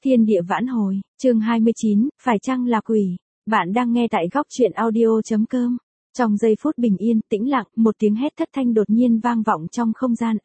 Thiên địa vãn hồi, chương 29, phải chăng là quỷ? Bạn đang nghe tại góc truyện audio.com. Trong giây phút bình yên, tĩnh lặng, một tiếng hét thất thanh đột nhiên vang vọng trong không gian.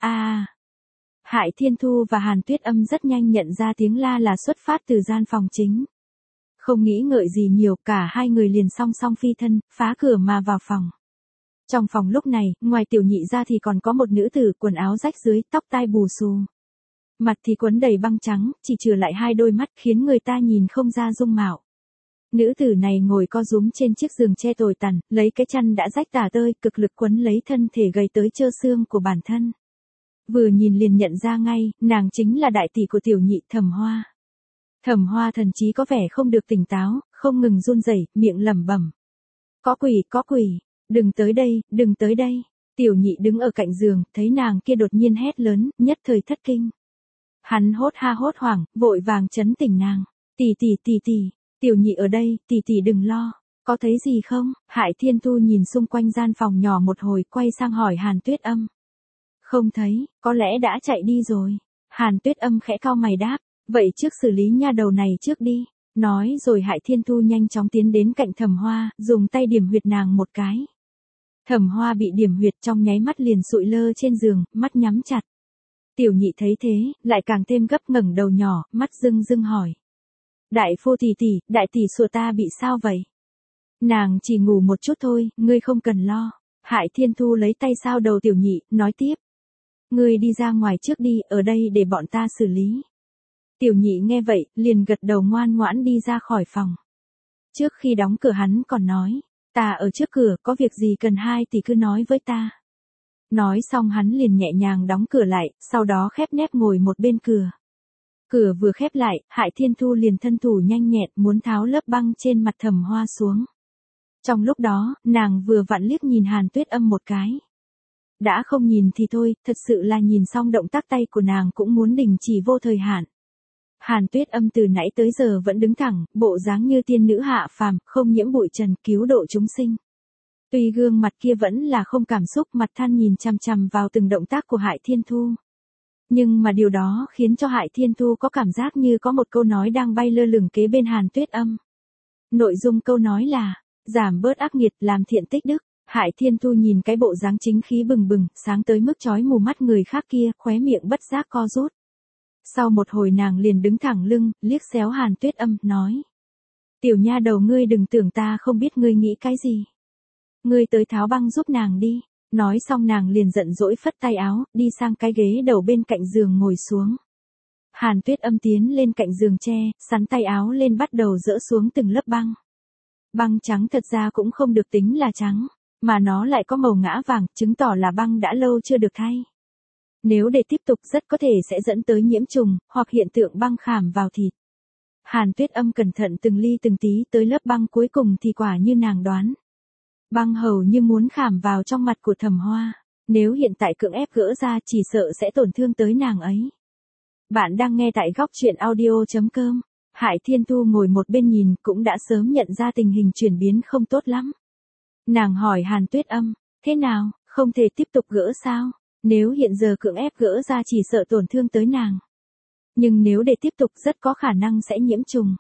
Hải Thiên Thu và Hàn Tuyết Âm rất nhanh nhận ra tiếng la là xuất phát từ gian phòng chính. Không nghĩ ngợi gì nhiều, cả hai người liền song song phi thân, phá cửa mà vào phòng. Trong phòng lúc này, ngoài Tiểu Nhị ra thì còn có một nữ tử, quần áo rách rưới, tóc tai bù xù. Mặt thì quấn đầy băng trắng, chỉ trừ lại hai đôi mắt khiến người ta nhìn không ra dung mạo. Nữ tử này ngồi co rúm trên chiếc giường tre tồi tàn, lấy cái chăn đã rách tả tơi, cực lực quấn lấy thân thể gầy tới trơ xương của bản thân. Vừa nhìn liền nhận ra ngay, nàng chính là đại tỷ của Tiểu Nhị, Thẩm Hoa. Thẩm Hoa thần trí có vẻ không được tỉnh táo, không ngừng run rẩy, miệng lẩm bẩm. Có quỷ, đừng tới đây, đừng tới đây. Tiểu Nhị đứng ở cạnh giường, thấy nàng kia đột nhiên hét lớn, nhất thời thất kinh. Hắn hốt hoảng, vội vàng trấn tỉnh nàng. Tỷ, Tiểu Nhị ở đây, tỷ đừng lo. Có thấy gì không? Hải Thiên Thu nhìn xung quanh gian phòng nhỏ một hồi, quay sang hỏi Hàn Tuyết Âm. Không thấy, có lẽ đã chạy đi rồi. Hàn Tuyết Âm khẽ cau mày đáp, vậy trước xử lý nha đầu này trước đi. Nói rồi Hải Thiên Thu nhanh chóng tiến đến cạnh Thẩm Hoa, dùng tay điểm huyệt nàng một cái. Thẩm Hoa bị điểm huyệt trong nháy mắt liền sụi lơ trên giường, mắt nhắm chặt. Tiểu Nhị thấy thế, lại càng thêm gấp, ngẩng đầu nhỏ, mắt rưng hỏi. Đại phu đại tỷ sùa ta bị sao vậy? Nàng chỉ ngủ một chút thôi, ngươi không cần lo. Hải Thiên Thu lấy tay sao đầu Tiểu Nhị, nói tiếp. Ngươi đi ra ngoài trước đi, ở đây để bọn ta xử lý. Tiểu Nhị nghe vậy, liền gật đầu ngoan ngoãn đi ra khỏi phòng. Trước khi đóng cửa hắn còn nói, ta ở trước cửa, có việc gì cần hai tỷ cứ nói với ta. Nói xong hắn liền nhẹ nhàng đóng cửa lại, sau đó khép nép ngồi một bên cửa. Cửa vừa khép lại, Hải Thiên Thu liền thân thủ nhanh nhẹn muốn tháo lớp băng trên mặt Thẩm Hoa xuống. Trong lúc đó, nàng vừa vặn liếc nhìn Hàn Tuyết Âm một cái. Đã không nhìn thì thôi, thật sự là nhìn xong động tác tay của nàng cũng muốn đình chỉ vô thời hạn. Hàn Tuyết Âm từ nãy tới giờ vẫn đứng thẳng, bộ dáng như tiên nữ hạ phàm, không nhiễm bụi trần, cứu độ chúng sinh. Tuy gương mặt kia vẫn là không cảm xúc, mặt than nhìn chằm chằm vào từng động tác của Hải Thiên Thu. Nhưng mà điều đó khiến cho Hải Thiên Thu có cảm giác như có một câu nói đang bay lơ lửng kế bên Hàn Tuyết Âm. Nội dung câu nói là, giảm bớt ác nghiệt, làm thiện tích đức. Hải Thiên Thu nhìn cái bộ dáng chính khí bừng bừng, sáng tới mức chói mù mắt người khác kia, khóe miệng bất giác co rút. Sau một hồi nàng liền đứng thẳng lưng, liếc xéo Hàn Tuyết Âm, nói. Tiểu nha đầu, ngươi đừng tưởng ta không biết ngươi nghĩ cái gì. Ngươi tới tháo băng giúp nàng đi. Nói xong nàng liền giận dỗi phất tay áo, đi sang cái ghế đầu bên cạnh giường ngồi xuống. Hàn Tuyết Âm tiến lên cạnh giường tre, sắn tay áo lên bắt đầu dỡ xuống từng lớp băng. Băng trắng thật ra cũng không được tính là trắng, mà nó lại có màu ngã vàng, chứng tỏ là băng đã lâu chưa được thay. Nếu để tiếp tục rất có thể sẽ dẫn tới nhiễm trùng, hoặc hiện tượng băng khảm vào thịt. Hàn Tuyết Âm cẩn thận từng ly từng tí tới lớp băng cuối cùng thì quả như nàng đoán. Băng hầu như muốn khảm vào trong mặt của Thẩm Hoa, nếu hiện tại cưỡng ép gỡ ra chỉ sợ sẽ tổn thương tới nàng ấy. Bạn đang nghe tại góc truyện audio.com. Hải Thiên Thu ngồi một bên nhìn cũng đã sớm nhận ra tình hình chuyển biến không tốt lắm. Nàng hỏi Hàn Tuyết Âm, thế nào, không thể tiếp tục gỡ sao? Nếu hiện giờ cưỡng ép gỡ ra chỉ sợ tổn thương tới nàng. Nhưng nếu để tiếp tục rất có khả năng sẽ nhiễm trùng.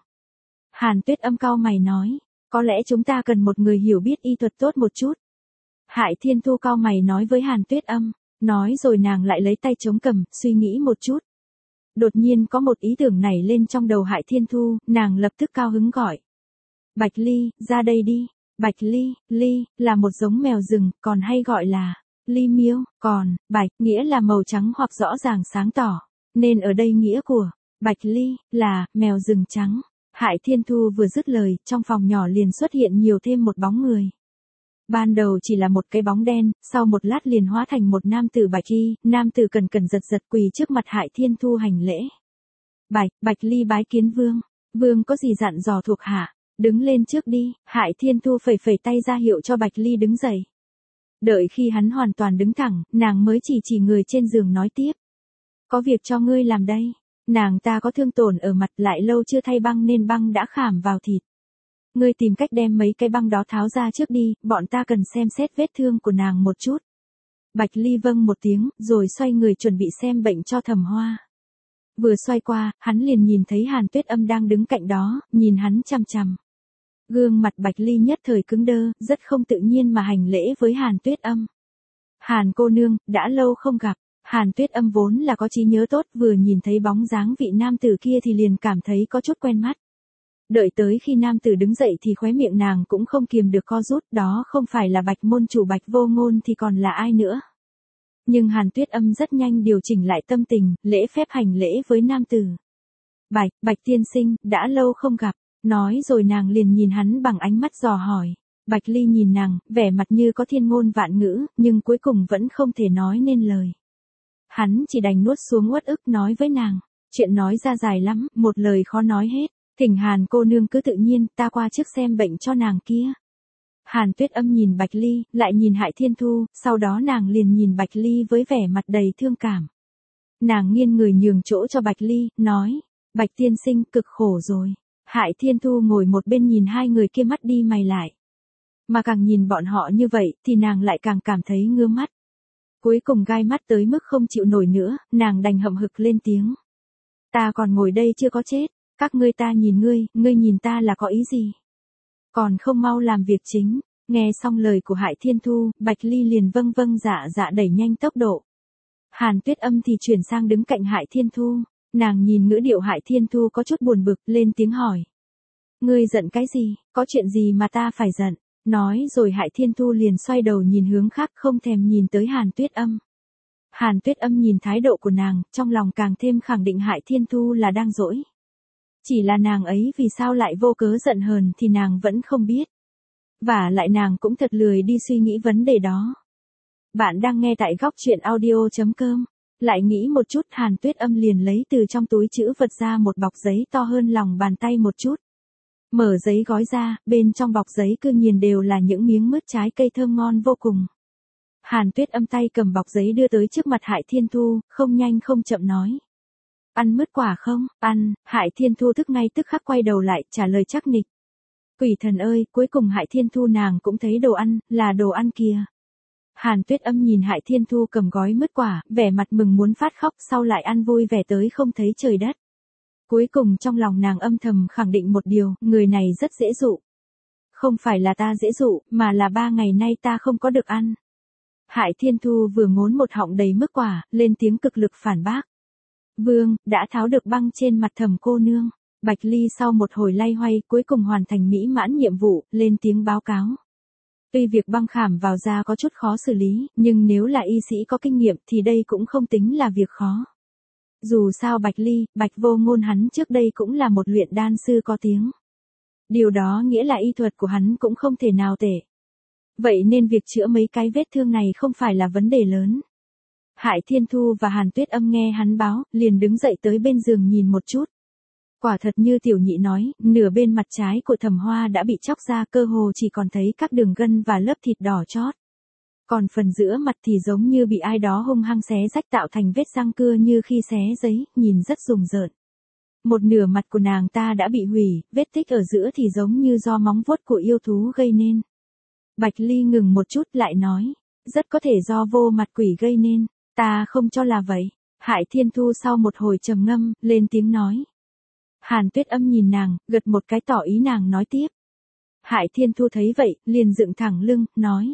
Hàn Tuyết Âm cau mày nói. Có lẽ chúng ta cần một người hiểu biết y thuật tốt một chút. Hải Thiên Thu cau mày nói với Hàn Tuyết Âm, nói rồi nàng lại lấy tay chống cằm, suy nghĩ một chút. Đột nhiên có một ý tưởng nảy lên trong đầu Hải Thiên Thu, nàng lập tức cao hứng gọi. Bạch Ly, ra đây đi. Bạch Ly, là một giống mèo rừng, còn hay gọi là Ly Miêu, còn, Bạch, nghĩa là màu trắng hoặc rõ ràng sáng tỏ. Nên ở đây nghĩa của Bạch Ly là mèo rừng trắng. Hải Thiên Thu vừa dứt lời, trong phòng nhỏ liền xuất hiện nhiều thêm một bóng người. Ban đầu chỉ là một cái bóng đen, sau một lát liền hóa thành một nam tử bạch y, nam tử cẩn giật quỳ trước mặt Hải Thiên Thu hành lễ. Bạch Ly bái kiến vương, vương có gì dặn dò thuộc hạ, đứng lên trước đi. Hải Thiên Thu phẩy tay ra hiệu cho Bạch Ly đứng dậy. Đợi khi hắn hoàn toàn đứng thẳng, nàng mới chỉ người trên giường nói tiếp. Có việc cho ngươi làm đây. Nàng ta có thương tổn ở mặt, lại lâu chưa thay băng nên băng đã khảm vào thịt. Ngươi tìm cách đem mấy cái băng đó tháo ra trước đi, bọn ta cần xem xét vết thương của nàng một chút. Bạch Ly vâng một tiếng, rồi xoay người chuẩn bị xem bệnh cho Thẩm Hoa. Vừa xoay qua, hắn liền nhìn thấy Hàn Tuyết Âm đang đứng cạnh đó, nhìn hắn chằm chằm. Gương mặt Bạch Ly nhất thời cứng đơ, rất không tự nhiên mà hành lễ với Hàn Tuyết Âm. Hàn cô nương, đã lâu không gặp. Hàn Tuyết Âm vốn là có trí nhớ tốt, vừa nhìn thấy bóng dáng vị nam tử kia thì liền cảm thấy có chút quen mắt. Đợi tới khi nam tử đứng dậy thì khóe miệng nàng cũng không kiềm được co rút, đó không phải là Bạch môn chủ Bạch Vô Ngôn thì còn là ai nữa. Nhưng Hàn Tuyết Âm rất nhanh điều chỉnh lại tâm tình, lễ phép hành lễ với nam tử. Bạch tiên sinh, đã lâu không gặp. Nói rồi nàng liền nhìn hắn bằng ánh mắt dò hỏi. Bạch Ly nhìn nàng, vẻ mặt như có thiên ngôn vạn ngữ, nhưng cuối cùng vẫn không thể nói nên lời. Hắn chỉ đành nuốt xuống uất ức nói với nàng. Chuyện nói ra dài lắm, một lời khó nói hết. Thỉnh Hàn cô nương cứ tự nhiên, ta qua trước xem bệnh cho nàng kia. Hàn Tuyết Âm nhìn Bạch Ly, lại nhìn Hải Thiên Thu, sau đó nàng liền nhìn Bạch Ly với vẻ mặt đầy thương cảm. Nàng nghiêng người nhường chỗ cho Bạch Ly, nói, Bạch tiên sinh cực khổ rồi. Hải Thiên Thu ngồi một bên nhìn hai người kia mắt đi mày lại. Mà càng nhìn bọn họ như vậy, thì nàng lại càng cảm thấy ngứa mắt. Cuối cùng gai mắt tới mức không chịu nổi nữa, nàng đành hậm hực lên tiếng. Ta còn ngồi đây chưa có chết, các ngươi ta nhìn ngươi nhìn ta là có ý gì? Còn không mau làm việc chính. Nghe xong lời của Hải Thiên Thu, Bạch Ly liền vâng vâng dạ dạ đẩy nhanh tốc độ. Hàn Tuyết Âm thì chuyển sang đứng cạnh Hải Thiên Thu. Nàng nhìn ngữ điệu Hải Thiên Thu có chút buồn bực, lên tiếng hỏi. Ngươi giận cái gì, có chuyện gì mà ta phải giận? Nói rồi Hải Thiên Thu liền xoay đầu nhìn hướng khác, không thèm nhìn tới Hàn Tuyết Âm. Hàn Tuyết Âm nhìn thái độ của nàng, trong lòng càng thêm khẳng định Hải Thiên Thu là đang dỗi. Chỉ là nàng ấy vì sao lại vô cớ giận hờn thì nàng vẫn không biết. Và lại nàng cũng thật lười đi suy nghĩ vấn đề đó. Bạn đang nghe tại góc truyện audio.com. Lại nghĩ một chút, Hàn Tuyết Âm liền lấy từ trong túi trữ vật ra một bọc giấy to hơn lòng bàn tay một chút. Mở giấy gói ra, bên trong bọc giấy cư nhiên đều là những miếng mứt trái cây thơm ngon vô cùng. Hàn Tuyết Âm tay cầm bọc giấy đưa tới trước mặt Hải Thiên Thu, không nhanh không chậm nói. Ăn mứt quả không? Ăn. Hải Thiên Thu thức ngay tức khắc quay đầu lại, trả lời chắc nịch. Quỷ thần ơi, cuối cùng Hải Thiên Thu nàng cũng thấy đồ ăn, là đồ ăn kìa. Hàn Tuyết Âm nhìn Hải Thiên Thu cầm gói mứt quả, vẻ mặt mừng muốn phát khóc, sau lại ăn vui vẻ tới không thấy trời đất. Cuối cùng trong lòng nàng âm thầm khẳng định một điều, người này rất dễ dụ. Không phải là ta dễ dụ, mà là 3 ngày nay ta không có được ăn. Hải Thiên Thu vừa ngốn một họng đầy mứt quả, lên tiếng cực lực phản bác. Vương, đã tháo được băng trên mặt Thẩm cô nương. Bạch Ly sau một hồi loay hoay cuối cùng hoàn thành mỹ mãn nhiệm vụ, lên tiếng báo cáo. Tuy việc băng khảm vào da có chút khó xử lý, nhưng nếu là y sĩ có kinh nghiệm thì đây cũng không tính là việc khó. Dù sao Bạch Ly, Bạch Vô Ngôn hắn trước đây cũng là một luyện đan sư có tiếng. Điều đó nghĩa là y thuật của hắn cũng không thể nào tệ. Vậy nên việc chữa mấy cái vết thương này không phải là vấn đề lớn. Hải Thiên Thu và Hàn Tuyết Âm nghe hắn báo, liền đứng dậy tới bên giường nhìn một chút. Quả thật như tiểu nhị nói, nửa bên mặt trái của Thẩm Hoa đã bị chóc ra, cơ hồ chỉ còn thấy các đường gân và lớp thịt đỏ chót. Còn phần giữa mặt thì giống như bị ai đó hung hăng xé rách tạo thành vết răng cưa như khi xé giấy, nhìn rất rùng rợn. Một nửa mặt của nàng ta đã bị hủy, vết tích ở giữa thì giống như do móng vuốt của yêu thú gây nên. Bạch Ly ngừng một chút lại nói, rất có thể do vô mặt quỷ gây nên, ta không cho là vậy. Hải Thiên Thu sau một hồi trầm ngâm, lên tiếng nói. Hàn Tuyết Âm nhìn nàng, gật một cái tỏ ý nàng nói tiếp. Hải Thiên Thu thấy vậy, liền dựng thẳng lưng, nói.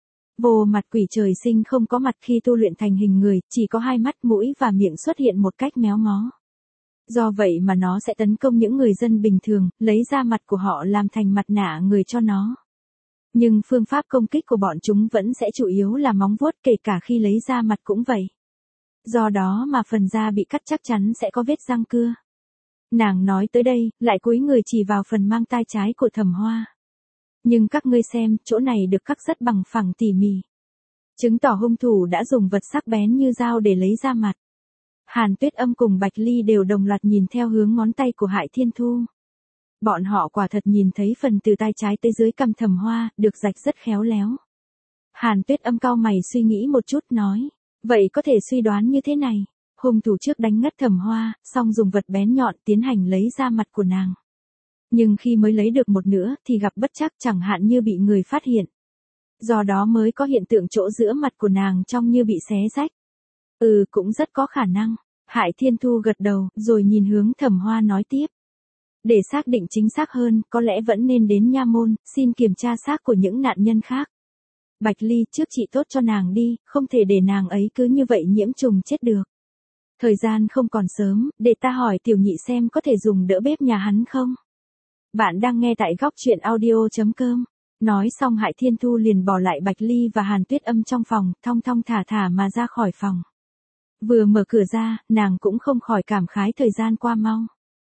Vô mặt quỷ trời sinh không có mặt, khi tu luyện thành hình người, chỉ có 2 mắt, mũi và miệng xuất hiện một cách méo mó. Do vậy mà nó sẽ tấn công những người dân bình thường, lấy da mặt của họ làm thành mặt nạ người cho nó. Nhưng phương pháp công kích của bọn chúng vẫn sẽ chủ yếu là móng vuốt, kể cả khi lấy da mặt cũng vậy. Do đó mà phần da bị cắt chắc chắn sẽ có vết răng cưa. Nàng nói tới đây, lại cúi người chỉ vào phần mang tai trái của Thẩm Hoa. Nhưng các ngươi xem, chỗ này được cắt rất bằng phẳng tỉ mỉ. Chứng tỏ hung thủ đã dùng vật sắc bén như dao để lấy da mặt. Hàn Tuyết Âm cùng Bạch Ly đều đồng loạt nhìn theo hướng ngón tay của Hải Thiên Thu. Bọn họ quả thật nhìn thấy phần từ tai trái tới dưới cằm Thẩm Hoa, được rạch rất khéo léo. Hàn Tuyết Âm cau mày suy nghĩ một chút nói, vậy có thể suy đoán như thế này. Hung thủ trước đánh ngất Thẩm Hoa, xong dùng vật bén nhọn tiến hành lấy da mặt của nàng. Nhưng khi mới lấy được một nửa thì gặp bất trắc, chẳng hạn như bị người phát hiện. Do đó mới có hiện tượng chỗ giữa mặt của nàng trông như bị xé rách. Cũng rất có khả năng. Hải Thiên Thu gật đầu, rồi nhìn hướng Thẩm Hoa nói tiếp. Để xác định chính xác hơn, có lẽ vẫn nên đến nha môn, xin kiểm tra xác của những nạn nhân khác. Bạch Ly, trước chị tốt cho nàng đi, không thể để nàng ấy cứ như vậy nhiễm trùng chết được. Thời gian không còn sớm, để ta hỏi Tiểu Nhị xem có thể dùng đỡ bếp nhà hắn không? Bạn đang nghe tại góc truyện audio.com. Nói xong Hải Thiên Thu liền bỏ lại Bạch Ly và Hàn Tuyết Âm trong phòng, thong thong thả thả mà ra khỏi phòng. Vừa mở cửa ra, nàng cũng không khỏi cảm khái thời gian qua mau.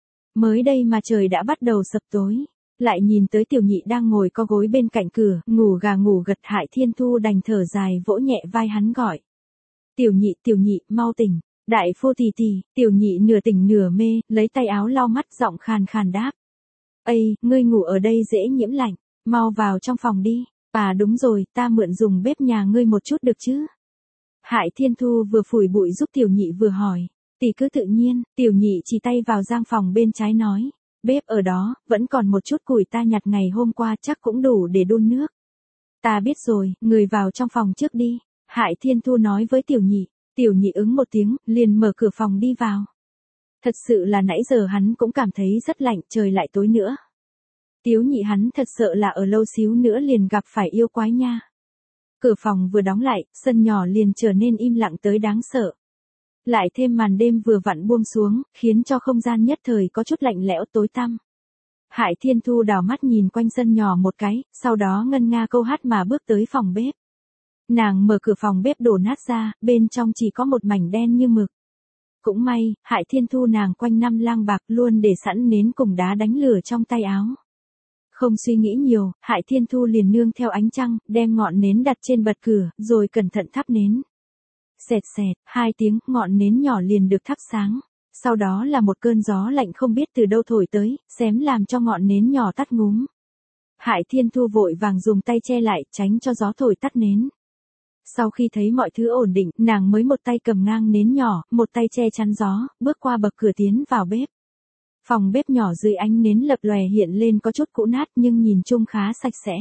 Mới đây mà trời đã bắt đầu sập tối. Lại nhìn tới Tiểu Nhị đang ngồi co gối bên cạnh cửa, ngủ gà ngủ gật. Hải Thiên Thu đành thở dài vỗ nhẹ vai hắn gọi. Tiểu Nhị, mau tỉnh. Đại phu tỷ tỷ. Tiểu Nhị nửa tỉnh nửa mê, lấy tay áo lau mắt, giọng khàn khàn đáp. Ây, ngươi ngủ ở đây dễ nhiễm lạnh, mau vào trong phòng đi. À đúng rồi, ta mượn dùng bếp nhà ngươi một chút được chứ? Hải Thiên Thu vừa phủi bụi giúp Tiểu Nhị vừa hỏi. Tỷ cứ tự nhiên. Tiểu Nhị chỉ tay vào giang phòng bên trái nói. Bếp ở đó, vẫn còn một chút củi ta nhặt ngày hôm qua, chắc cũng đủ để đun nước. Ta biết rồi, người vào trong phòng trước đi. Hải Thiên Thu nói với Tiểu Nhị. Tiểu Nhị ứng một tiếng, liền mở cửa phòng đi vào. Thật sự là nãy giờ hắn cũng cảm thấy rất lạnh, trời lại tối nữa. Tiểu Nhị hắn thật sợ là ở lâu xíu nữa liền gặp phải yêu quái nha. Cửa phòng vừa đóng lại, sân nhỏ liền trở nên im lặng tới đáng sợ. Lại thêm màn đêm vừa vặn buông xuống, khiến cho không gian nhất thời có chút lạnh lẽo tối tăm. Hải Thiên Thu đảo mắt nhìn quanh sân nhỏ một cái, sau đó ngân nga câu hát mà bước tới phòng bếp. Nàng mở cửa phòng bếp đổ nát ra, bên trong chỉ có một mảnh đen như mực. Cũng may, Hải Thiên Thu nàng quanh năm lang bạc luôn để sẵn nến cùng đá đánh lửa trong tay áo. Không suy nghĩ nhiều, Hải Thiên Thu liền nương theo ánh trăng, đem ngọn nến đặt trên bật cửa, rồi cẩn thận thắp nến. Xẹt xẹt, 2 tiếng, ngọn nến nhỏ liền được thắp sáng. Sau đó là một cơn gió lạnh không biết từ đâu thổi tới, xém làm cho ngọn nến nhỏ tắt ngúm. Hải Thiên Thu vội vàng dùng tay che lại, tránh cho gió thổi tắt nến. Sau khi thấy mọi thứ ổn định, nàng mới một tay cầm ngang nến nhỏ, một tay che chắn gió, bước qua bậc cửa tiến vào bếp. Phòng bếp nhỏ dưới ánh nến lập lòe hiện lên có chút cũ nát nhưng nhìn chung khá sạch sẽ.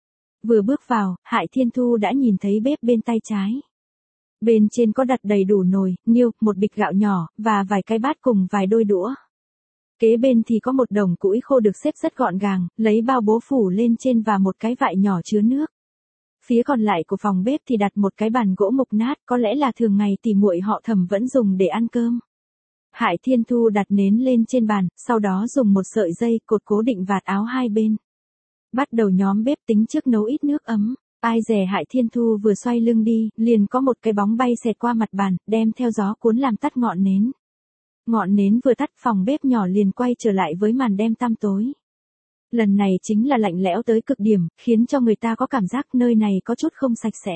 Vừa bước vào, Hải Thiên Thu đã nhìn thấy bếp bên tay trái. Bên trên có đặt đầy đủ nồi, niêu, một bịch gạo nhỏ, và vài cái bát cùng vài đôi đũa. Kế bên thì có một đống củi khô được xếp rất gọn gàng, lấy bao bố phủ lên trên và một cái vại nhỏ chứa nước. Phía còn lại của phòng bếp thì đặt một cái bàn gỗ mục nát, có lẽ là thường ngày tỉ muội họ Thẩm vẫn dùng để ăn cơm. Hải Thiên Thu đặt nến lên trên bàn, sau đó dùng một sợi dây cột cố định vạt áo hai bên. Bắt đầu nhóm bếp tính trước nấu ít nước ấm. Ai dè Hải Thiên Thu vừa xoay lưng đi, liền có một cái bóng bay xẹt qua mặt bàn, đem theo gió cuốn làm tắt ngọn nến. Ngọn nến vừa tắt, phòng bếp nhỏ liền quay trở lại với màn đêm tăm tối. Lần này chính là lạnh lẽo tới cực điểm, khiến cho người ta có cảm giác nơi này có chút không sạch sẽ.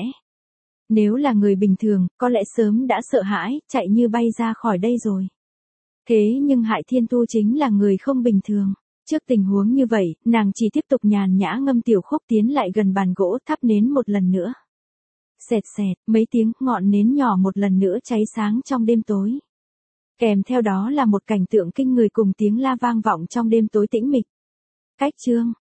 Nếu là người bình thường, có lẽ sớm đã sợ hãi, chạy như bay ra khỏi đây rồi. Thế nhưng Hải Thiên Thu chính là người không bình thường. Trước tình huống như vậy, nàng chỉ tiếp tục nhàn nhã ngâm tiểu khúc tiến lại gần bàn gỗ thắp nến một lần nữa. Xẹt xẹt, mấy tiếng, ngọn nến nhỏ một lần nữa cháy sáng trong đêm tối. Kèm theo đó là một cảnh tượng kinh người cùng tiếng la vang vọng trong đêm tối tĩnh mịch. Cách chương